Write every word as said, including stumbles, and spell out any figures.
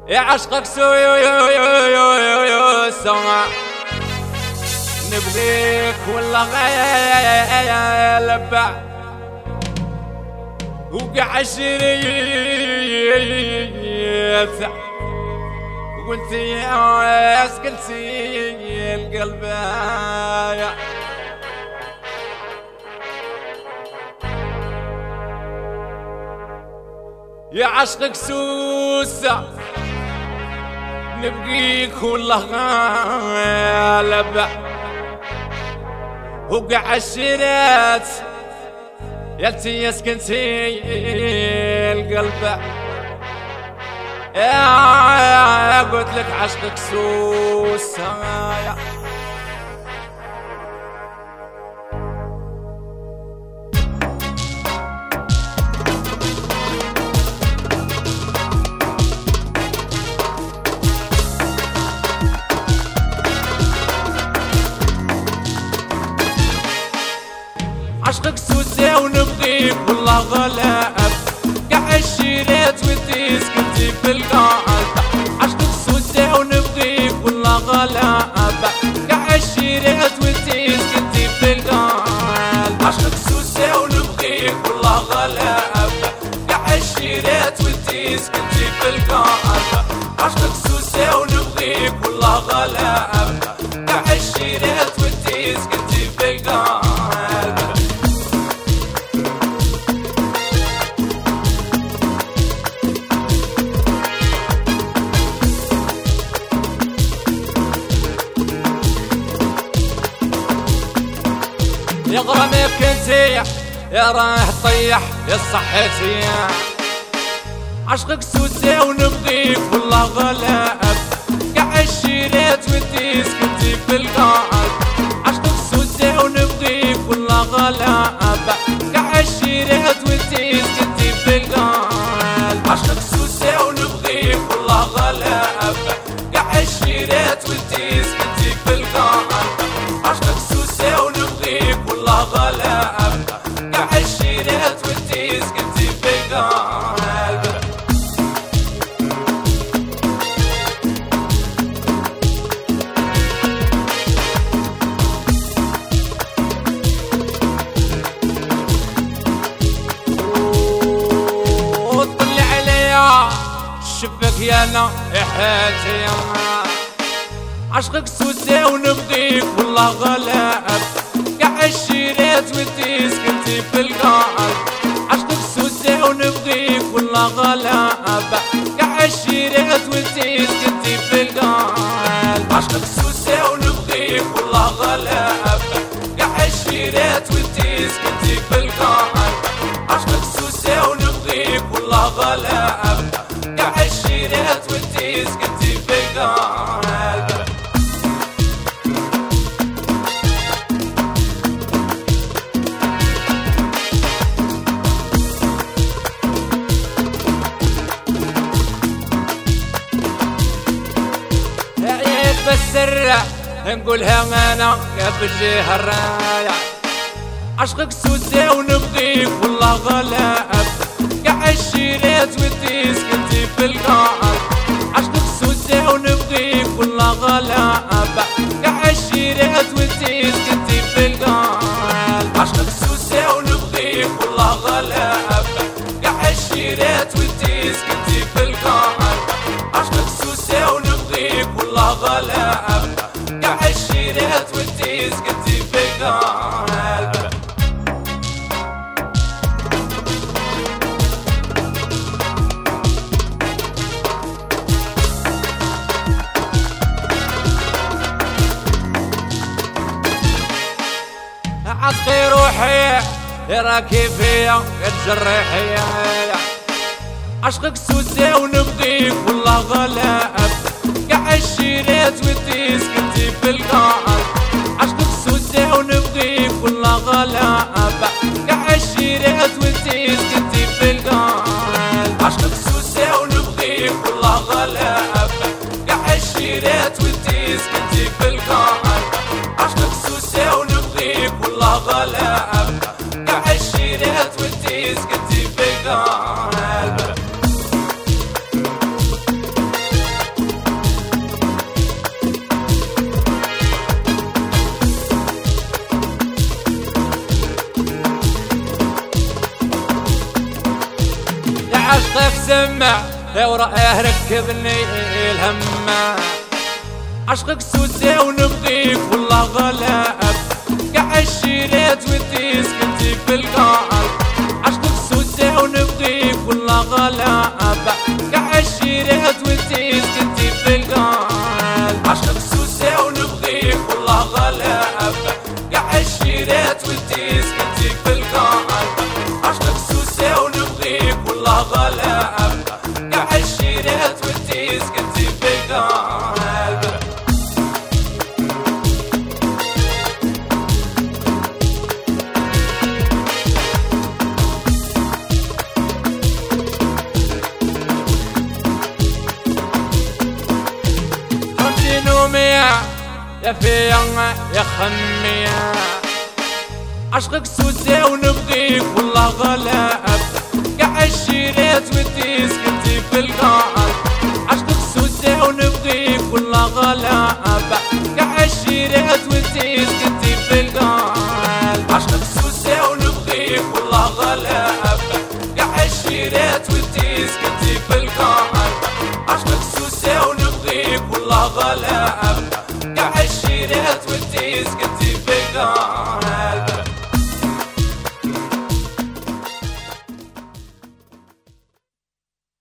يا عشقك سوي سما نبغيك والله غالب وقع شريت قلت يا سكنتي القلب يا عشقك سوسة نبقيك والله غالب وقع الشريت يلتي يسكنتي القلب يا قلت لك عشقك سوسة عشقك سوسة ونبغيك والله غلاب قاع الشريت وانتي سكنتي في القلب عشقك سوسة ونبغيك والله غلاب قاع الشريت وانتي سكنتي في القلب عشقك سوسة ونبغيك والله غلاب قاع الشريت وانتي سكنتي في القلب عشقك سوسة ونبغيك والله غلاب قاع الشريت وانتي سكنتي في القلب يا غرامك كنتي يا راح طيح يا صحتي عشقك سوسة ونبغيك والله غلاب قاع الشريت وانتي سكنتي في القلب عشقك سوسة ونبغيك والله غلاب قاع الشريت وانتي سكنتي في القلب عشقك سوسة ونبغيك والله غلاب قاع الشريت وانتي سكنتي في القلب عشقك سوسة ونبغيك والله غلاب قاع الشريت وانتي سكنتي في القلب وطلع عليا شبك يا انا يا حياتي عشقك سوسة ونبغيك والله غلاب قاع الشريت وانتي سكنتي في القلب عشقك سوسة ونبغيك والله غلاب قاع الشريت وانتي سكنتي في القلب عشقك سوسة ونبغيك والله غلاب قاع الشريت وانتي سكنتي في القلب عشقك سوسة ونبغيك والله غلاب قاع الشريت وانتي سكنتي في القلب بالسر نقولها انا قبل جهه الرايع عشقك سوسة ونبغيك والله غلاب قاع الشريت وانتي سكنتي في القلب عشقك سوسة ونبغيك والله غلاب قاع الشريت وانتي سكنتي في القلب عشقك سوسة ونبغيك والله غلاب قاع الشريت وانتي سكنتي في القلب عشقك سوسة ونبغيك والله غلاب قاع الشريت وانتي سكنتي في القلب عطي روحي راكي فيا تجرحي عشقك سوسة ونبغيك والله غلاب قاع الشريت وانتي سكنتي في القلب عشقك سوسة ونبغيك والله غلاب قاع الشريت وانتي سكنتي في القلب عشقك سوسة ونبغيك والله غلاب قاع الشريت وانتي سكنتي في القلب عشقك سوسة ونبغيك والله غلاب قاع الشريت وانتي سكنتي في القلب عشقك سمع وراه ركبني الهمة عشقك سوسة ونبغيك والله غلاب قاع الشيرات وانتي سكنتي في القلب عشقك سوسة ونبغيك والله غلاب قاع الشيرات وانتي سكنتي في القلب عشقك سوسة ونبغيك والله غلاب قاع الشيرات وانتي سكنتي في القلب عشقك سوسة ونبغيك والله غلاب قاع الشيرات وانتي سكنتي في القلب يا فيا يا خمية عشقك سوسة ونبغيك والله غلاب قاع الشيرات وانتي سكنتي في القلب عشقك سوسة ونبغيك والله غلاب قاع الشيرات وانتي سكنتي في القلب عشقك سوسة ونبغيك والله غلاب قاع الشيرات وانتي سكنتي في القلب عشقك سوسة ونبغيك والله غلاب